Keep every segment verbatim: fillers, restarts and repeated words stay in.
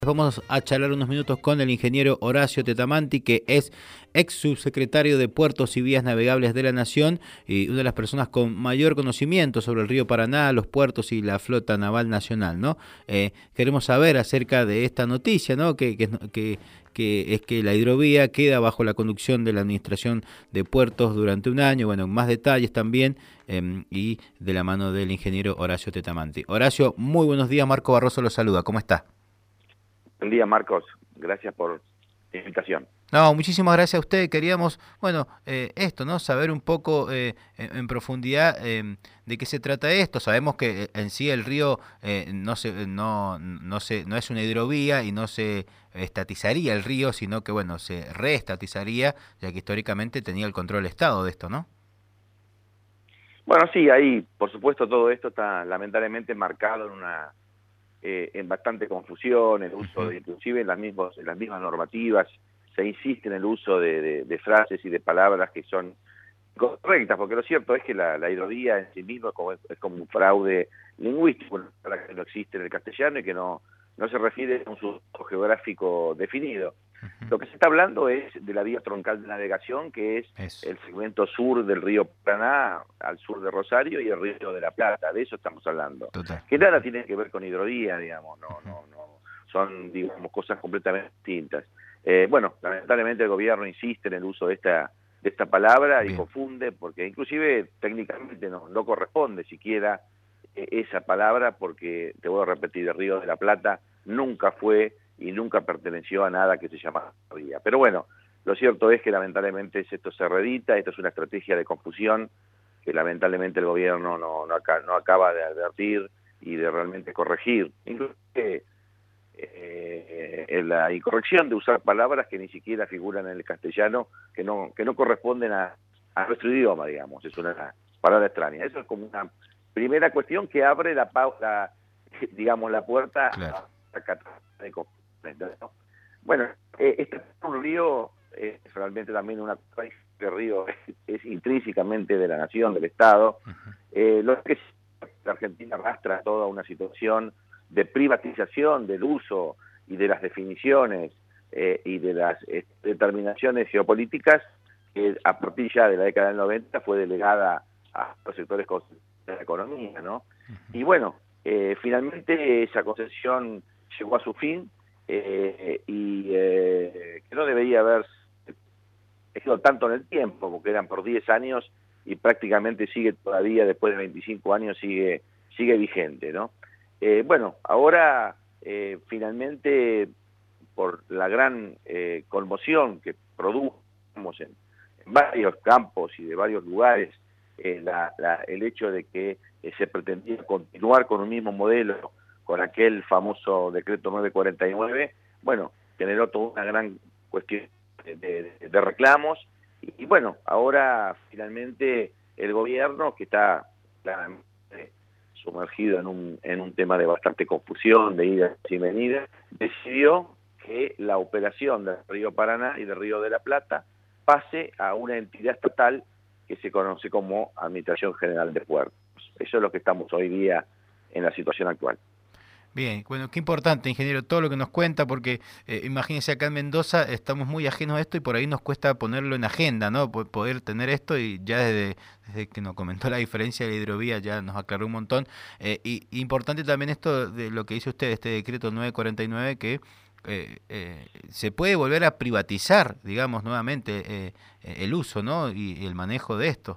Vamos a charlar unos minutos con el ingeniero Horacio Tetamanti, que es ex subsecretario de Puertos y Vías Navegables de la Nación y una de las personas con mayor conocimiento sobre el río Paraná, los puertos y la flota naval nacional, ¿no? Eh, queremos saber acerca de esta noticia, ¿no? Que, que, que, que es que la hidrovía queda bajo la conducción de la Administración de Puertos durante un año, bueno, más detalles también, eh, y de la mano del ingeniero Horacio Tetamanti. Horacio, muy buenos días, Marco Barroso lo saluda, ¿cómo está? Buen día, Marcos. Gracias por la invitación. No, muchísimas gracias a usted. Queríamos, bueno, eh, esto, ¿no? Saber un poco eh, en, en profundidad eh, de qué se trata esto. Sabemos que en sí el río eh, no se, no, no se, no es una hidrovía y no se estatizaría el río, sino que, bueno, se reestatizaría, ya que históricamente tenía el control del Estado de esto, ¿no? Bueno, sí, ahí, por supuesto, todo esto está lamentablemente marcado en una eh, en bastante confusión, el uso Uh-huh. de, inclusive en las mismas, en las mismas normativas, se insiste en el uso de, de, de frases y de palabras que son correctas, porque lo cierto es que la, la hidrovía en sí misma es como, es como un fraude lingüístico, una palabra que no existe en el castellano y que no, no se refiere a un uso geográfico definido. Uh-huh. Lo que se está hablando es de la vía troncal de navegación, que es Eso. el segmento sur del río Paraná, al sur de Rosario, y el río de la Plata, de eso estamos hablando. Total. Que nada tiene que ver con hidrovía, digamos, no, Uh-huh. no, no, son, digamos, cosas completamente distintas. Eh, bueno, lamentablemente el gobierno insiste en el uso de esta de esta palabra y Bien. confunde, porque inclusive técnicamente no, no corresponde siquiera eh, esa palabra, porque, te voy a repetir, el Río de la Plata nunca fue y nunca perteneció a nada que se llama vía. Pero bueno, lo cierto es que lamentablemente esto se reedita, esto es una estrategia de confusión que lamentablemente el gobierno no, no, acá, no acaba de advertir y de realmente corregir. Inclusive eh, en la incorrección de usar palabras que ni siquiera figuran en el castellano, que no, que no corresponden a, a nuestro idioma, digamos, es una palabra extraña. Eso es como una primera cuestión que abre la, la digamos, la puerta Claro. a la catástrofe de conflicto, ¿no? Bueno, eh, este es un río, es realmente también una que el río es, es intrínsecamente de la nación, del Estado. Uh-huh. Eh, lo que la Argentina arrastra toda una situación de privatización del uso y de las definiciones eh, y de las eh, determinaciones geopolíticas que a partir ya de la década del noventa fue delegada a los sectores de la economía, ¿no? Uh-huh. Y bueno, eh, finalmente esa concesión llegó a su fin eh, y eh, que no debería haber sido tanto en el tiempo, porque eran por diez años y prácticamente sigue todavía, después de veinticinco años, sigue, sigue vigente, ¿no? Eh, bueno, ahora eh, finalmente, por la gran eh, conmoción que produjimos en, en varios campos y de varios lugares, eh, la, la, el hecho de que eh, se pretendía continuar con un mismo modelo, con aquel famoso decreto nueve cuarenta y nueve, bueno, generó toda una gran cuestión de, de, de reclamos, y, y bueno, ahora finalmente el gobierno, que está claramente sumergido en un, en un tema de bastante confusión, de idas y venidas, decidió que la operación del Río Paraná y del Río de la Plata pase a una entidad estatal que se conoce como Administración General de Puertos. Eso es lo que estamos hoy día en la situación actual. Bien, bueno, qué importante, ingeniero, todo lo que nos cuenta, porque eh, imagínense acá en Mendoza estamos muy ajenos a esto y por ahí nos cuesta ponerlo en agenda, ¿no? P- poder tener esto y ya desde, desde que nos comentó la diferencia de la hidrovía ya nos aclaró un montón. Eh, y, y importante también esto de lo que dice usted, este decreto nueve cuarenta y nueve, que eh, eh, se puede volver a privatizar, digamos, nuevamente eh, el uso, ¿no? Y, y el manejo de esto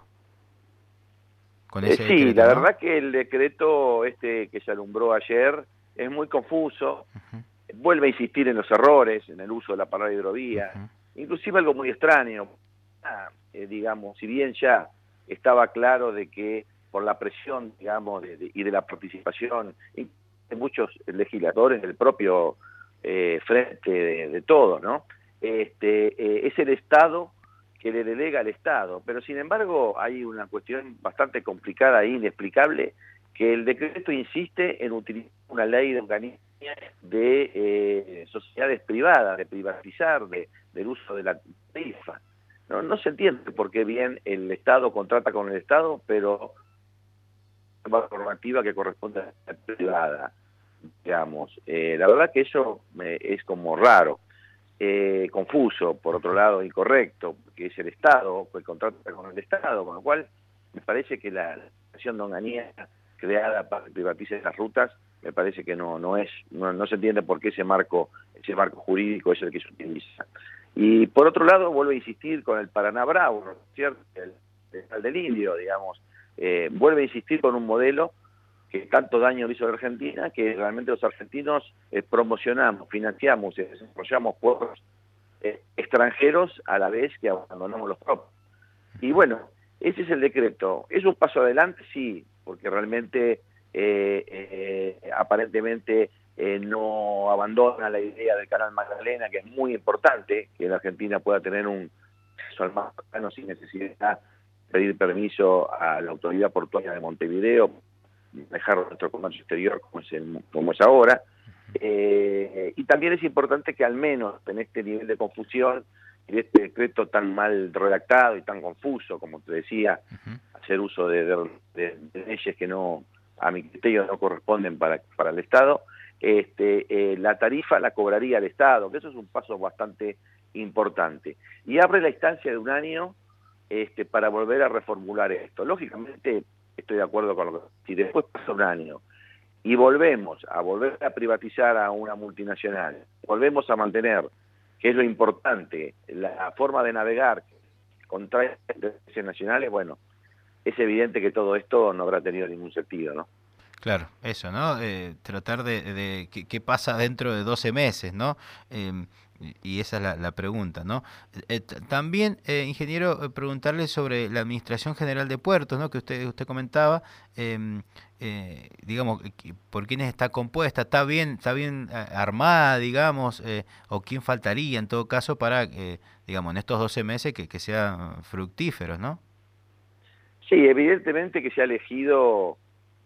con Eh, ese sí, decreto, la ¿no? verdad que el decreto este que se alumbró ayer es muy confuso, Uh-huh. vuelve a insistir en los errores, en el uso de la palabra hidrovía, Uh-huh. inclusive algo muy extraño, ah, eh, digamos, si bien ya estaba claro de que por la presión, digamos, de, de, y de la participación de muchos legisladores del propio eh, frente de, de todo, ¿no? Este, eh, es el Estado que le delega al Estado, pero sin embargo hay una cuestión bastante complicada e inexplicable, que el decreto insiste en utilizar una ley de organismos de eh, sociedades privadas, de privatizar, de, del uso de la tarifa. No, no se entiende por qué bien el Estado contrata con el Estado, pero la normativa que corresponde a la privada. digamos. Eh, la verdad que eso eh, es como raro, eh, confuso, por otro lado incorrecto, porque es el Estado, el contrato está con el Estado, con lo cual me parece que la acción de Onganía creada para que privatice las rutas, me parece que no no es no, no se entiende por qué ese marco ese marco jurídico es el que se utiliza. Y por otro lado, vuelvo a insistir con el Paraná Bravo, ¿no es cierto? El, el del Indio, digamos, eh, vuelve a insistir con un modelo que tanto daño le hizo a la Argentina, que realmente los argentinos eh, promocionamos, financiamos y desarrollamos puertos eh, extranjeros a la vez que abandonamos los propios. Y bueno, ese es el decreto. ¿Es un paso adelante? Sí, porque realmente eh, eh, aparentemente eh, no abandona la idea del Canal Magdalena, que es muy importante, que la Argentina pueda tener un acceso al mar sin necesidad de pedir permiso a la autoridad portuaria de Montevideo, dejar nuestro comercio exterior como es, el, como es ahora. Eh, y también es importante que al menos en este nivel de confusión y de este decreto tan mal redactado y tan confuso, como te decía, uh-huh. hacer uso de, de, de, de leyes que no, a mi criterio, no corresponden para, para el Estado, este, eh, la tarifa la cobraría el Estado, que eso es un paso bastante importante. Y abre la instancia de un año este, para volver a reformular esto. Lógicamente, estoy de acuerdo con lo que... Si después pasa un año y volvemos a volver a privatizar a una multinacional, volvemos a mantener, que es lo importante, la forma de navegar contra intereses nacionales, bueno, es evidente que todo esto no habrá tenido ningún sentido, ¿no? Claro, eso, ¿no? Eh, tratar de, de qué, qué pasa dentro de doce meses, ¿no? Eh, y esa es la, la pregunta, ¿no? Eh, también, eh, ingeniero, preguntarle sobre la Administración General de Puertos, ¿no? Que usted usted comentaba, eh, eh, digamos, por quiénes está compuesta, está bien, está bien armada, digamos, eh, o quién faltaría en todo caso para, eh, digamos, en estos doce meses que, que sean fructíferos, ¿no? Sí, evidentemente que se ha elegido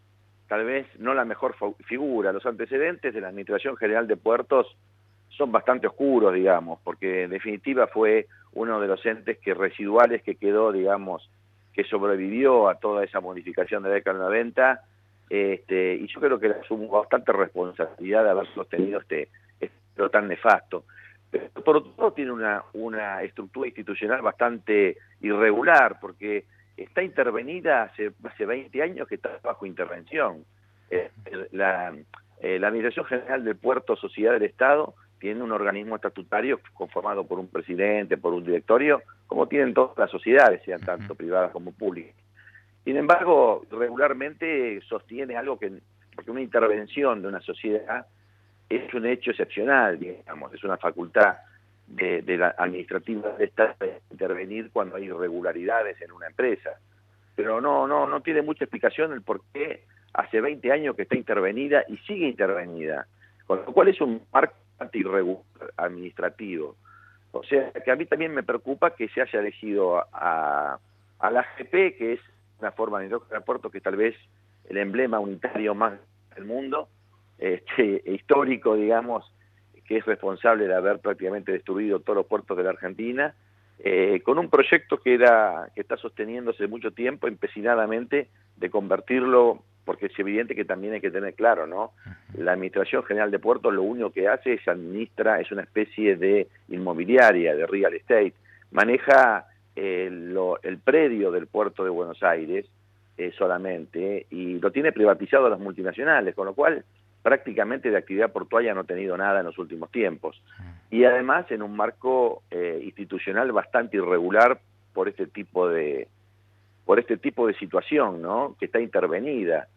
tal vez no la mejor figura. Los antecedentes de la Administración General de Puertos son bastante oscuros, digamos, porque en definitiva fue uno de los entes que residuales que quedó, digamos, que sobrevivió a toda esa modificación de la década noventa, este, y yo creo que asumo bastante responsabilidad de haber sostenido este, este tan nefasto. Pero por otro lado tiene una, una estructura institucional bastante irregular, porque está intervenida hace, hace veinte años que está bajo intervención. Eh, la, eh, la Administración General del Puerto Sociedad del Estado tiene un organismo estatutario conformado por un presidente, por un directorio, como tienen todas las sociedades, sean tanto privadas como públicas. Sin embargo, regularmente sostiene algo que, porque una intervención de una sociedad es un hecho excepcional, digamos, es una facultad de, de la administrativa de Estado de intervenir cuando hay irregularidades en una empresa. Pero no, no, no tiene mucha explicación el por qué hace veinte años que está intervenida y sigue intervenida, con lo cual es un marco irregular administrativo. O sea, que a mí también me preocupa que se haya elegido a, a la A G P, que es una forma de industria de puertos que tal vez el emblema unitario más del mundo, este, histórico, digamos, que es responsable de haber prácticamente destruido todos los puertos de la Argentina, eh, con un proyecto que era que está sosteniéndose mucho tiempo, empecinadamente, de convertirlo, porque es evidente que también hay que tener claro, ¿no? La Administración General de Puertos lo único que hace es administra, es una especie de inmobiliaria, de real estate, maneja eh, lo, el predio del puerto de Buenos Aires eh, solamente, y lo tiene privatizado a las multinacionales, con lo cual prácticamente de actividad portuaria no ha tenido nada en los últimos tiempos. Y además en un marco eh, institucional bastante irregular por este tipo de por este tipo de situación, ¿no? Que está intervenida.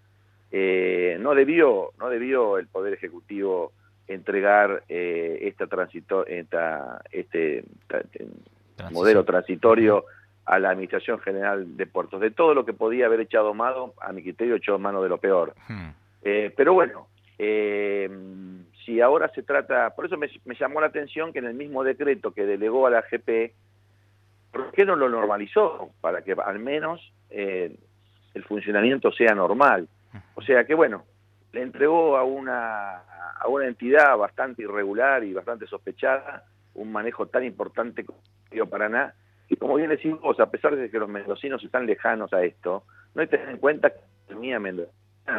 Eh, no debió no debió el Poder Ejecutivo entregar eh, esta transito esta, este tra, modelo transitorio a la Administración General de Puertos. De todo lo que podía haber echado mano, a mi criterio echó mano de lo peor. Eh, pero bueno, Eh, si ahora se trata, por eso me, me llamó la atención que en el mismo decreto que delegó a la A G P, ¿por qué no lo normalizó? Para que al menos eh, el funcionamiento sea normal. O sea que bueno, le entregó a una, a una entidad bastante irregular y bastante sospechada un manejo tan importante como Río Paraná, y como bien decimos, a pesar de que los mendocinos están lejanos a esto, no hay que tener en cuenta que la economía mendocina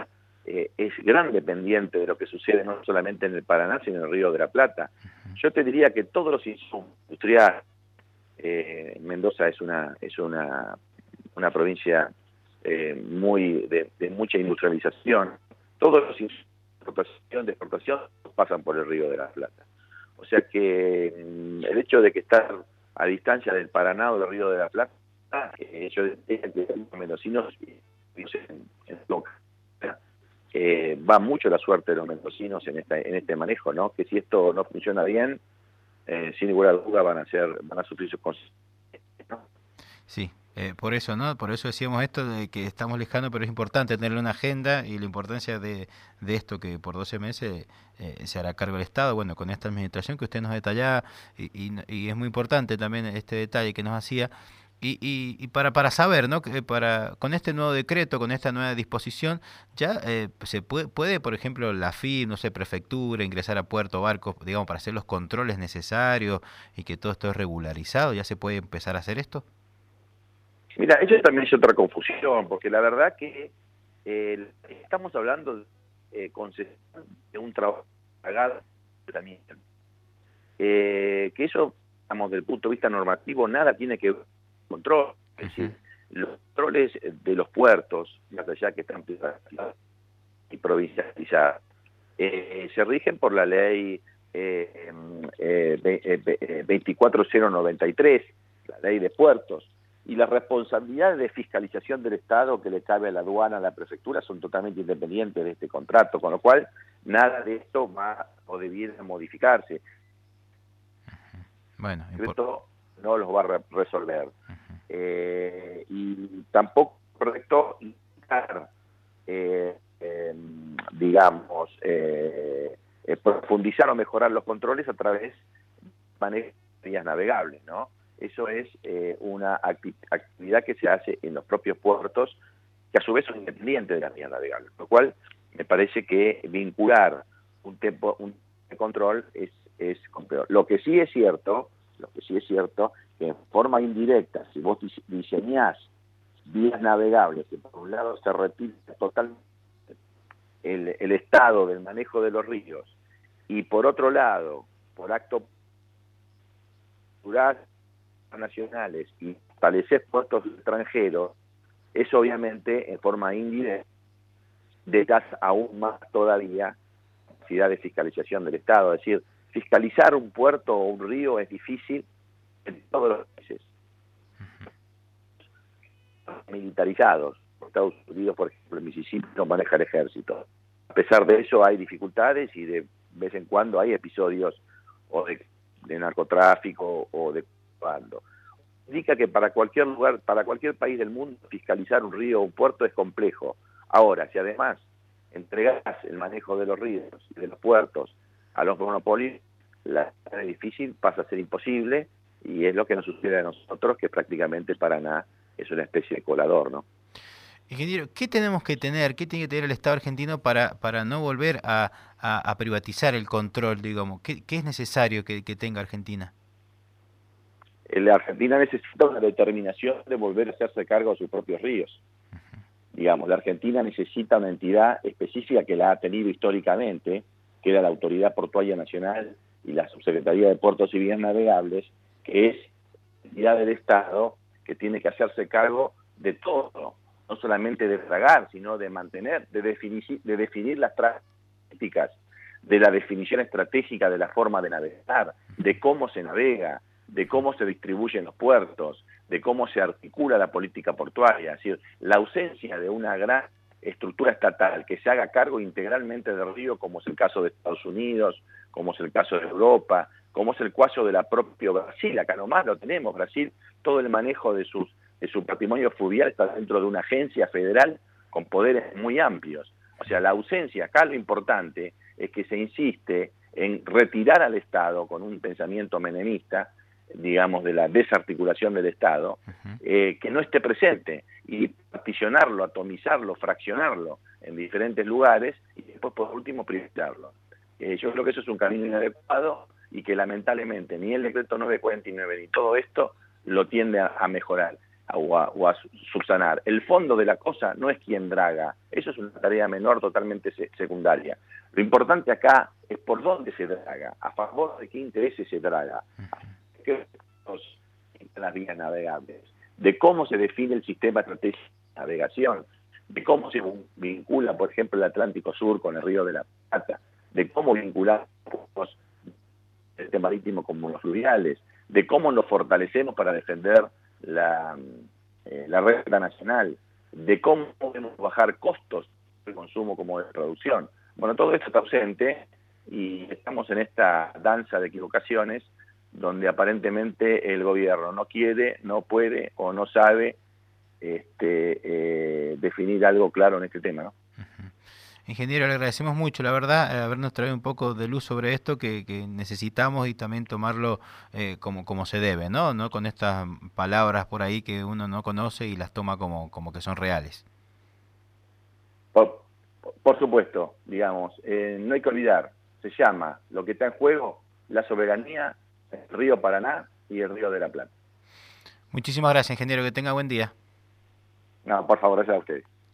eh, es gran dependiente de lo que sucede no solamente en el Paraná, sino en el Río de la Plata. Yo te diría que todos los insumos industriales, eh, Mendoza es una, es una, una provincia eh, muy de, de mucha industrialización, todos los insumos de exportación, de exportación pasan por el Río de la Plata. O sea que mm, el hecho de que estar a distancia del Paraná o del Río de la Plata, eh, yo diría que los mendocinos en, en loca, eh, va mucho la suerte de los mendocinos en esta, en este manejo, ¿no? Que si esto no funciona bien, eh, sin ninguna duda van a ser, van a sufrir sus consecuencias, ¿no? Sí, eh, por eso, ¿no? Por eso decíamos esto de que estamos lejanos, pero es importante tener una agenda y la importancia de, de esto que por doce meses eh, se hará cargo el Estado, bueno, con esta administración que usted nos detallaba y, y, y es muy importante también este detalle que nos hacía. Y, y, y para, para saber, ¿no? Que para, con este nuevo decreto, con esta nueva disposición, ya eh, se puede, puede, por ejemplo, la F I, no sé, prefectura, ingresar a puerto, barcos, digamos, para hacer los controles necesarios y que todo esto es regularizado, ¿ya se puede empezar a hacer esto? Mira, eso también es otra confusión, porque la verdad que eh, estamos hablando de eh, concesión de un trabajo pagado también. Eh, que eso, digamos, desde el punto de vista normativo, nada tiene que ver con control. Es decir, los controles de los puertos, más allá que están privatizados y provincializados, eh, se rigen por la ley eh, eh, eh, veinticuatro mil noventa y tres, la ley de puertos, y las responsabilidades de fiscalización del Estado que le cabe a la aduana, a la prefectura, son totalmente independientes de este contrato, con lo cual nada de esto va o debiera modificarse. Bueno, El decreto no los va a re resolver. Uh-huh. eh, y tampoco es correcto indicar, eh, eh, digamos, eh, eh, profundizar o mejorar los controles a través de manejo de vías navegables, ¿no? Eso es eh, una acti actividad que se hace en los propios puertos, que a su vez son independientes de las vías navegables, lo cual me parece que vincular un tiempo un control es, es complejo. Lo que sí es cierto, lo que sí es cierto, que en forma indirecta, si vos diseñás vías navegables, que por un lado se retira totalmente el, el estado del manejo de los ríos, y por otro lado, por acto natural, nacionales y establecer puertos extranjeros, eso obviamente en forma indirecta detrás aún más todavía la capacidad de fiscalización del Estado. Es decir, fiscalizar un puerto o un río es difícil en todos los países militarizados. Estados Unidos, por ejemplo, en Mississippi no maneja el ejército. A pesar de eso hay dificultades y de vez en cuando hay episodios o de, de narcotráfico o de bando. Indica que para cualquier lugar, para cualquier país del mundo, fiscalizar un río o un puerto es complejo. Ahora, si además entregás el manejo de los ríos y de los puertos a los monopolios, la es difícil, pasa a ser imposible, y es lo que nos sucede a nosotros, que prácticamente Paraná es una especie de colador, ¿no? Ingeniero, ¿qué tenemos que tener, qué tiene que tener el Estado argentino para, para no volver a, a, a privatizar el control, digamos? ¿Qué, qué es necesario que, que tenga Argentina? La Argentina necesita una determinación de volver a hacerse cargo de sus propios ríos. Uh-huh. Digamos, la Argentina necesita una entidad específica que la ha tenido históricamente, que era la Autoridad Portuaria Nacional y la Subsecretaría de Puertos y Vías Navegables, que es la entidad del Estado que tiene que hacerse cargo de todo, no solamente de dragar, sino de mantener, de definir, de definir las prácticas, de la definición estratégica de la forma de navegar, de cómo se navega, de cómo se distribuyen los puertos, de cómo se articula la política portuaria. Es decir, la ausencia de una gran estructura estatal que se haga cargo integralmente del río, como es el caso de Estados Unidos, como es el caso de Europa, como es el caso de la propia Brasil. Acá nomás lo tenemos, Brasil, todo el manejo de, sus, de su patrimonio fluvial está dentro de una agencia federal con poderes muy amplios. O sea, la ausencia, acá lo importante es que se insiste en retirar al Estado con un pensamiento menemista, digamos, de la desarticulación del Estado, uh-huh. eh, que no esté presente, y particionarlo, atomizarlo, fraccionarlo en diferentes lugares, y después, por último, privatizarlo. Eh, yo creo que eso es un camino inadecuado y que lamentablemente ni el decreto novecientos cuarenta y nueve ni todo esto lo tiende a, a mejorar. o a, o a subsanar. El fondo de la cosa no es quién draga, eso es una tarea menor totalmente se secundaria. Lo importante acá es por dónde se draga, a favor de qué intereses se draga, a qué las vías navegables, de cómo se define el sistema estratégico de navegación, de cómo se vincula, por ejemplo, el Atlántico Sur con el Río de la Plata, de cómo vincular el tema marítimo con los fluviales, de cómo nos fortalecemos para defender la, eh, la red nacional, de cómo podemos bajar costos de consumo como de producción. Bueno, todo esto está ausente y estamos en esta danza de equivocaciones donde aparentemente el gobierno no quiere, no puede o no sabe este, eh, definir algo claro en este tema, ¿no? Uh-huh. Ingeniero, le agradecemos mucho, la verdad, eh, habernos traído un poco de luz sobre esto que, que necesitamos y también tomarlo eh, como, como se debe, ¿no? ¿no? Con estas palabras por ahí que uno no conoce y las toma como, como que son reales. Por, por supuesto, digamos, eh, no hay que olvidar, se llama lo que está en juego, la soberanía, el río Paraná y el río de la Plata. Muchísimas gracias, ingeniero, que tenga buen día. No, por favor, gracias a ustedes.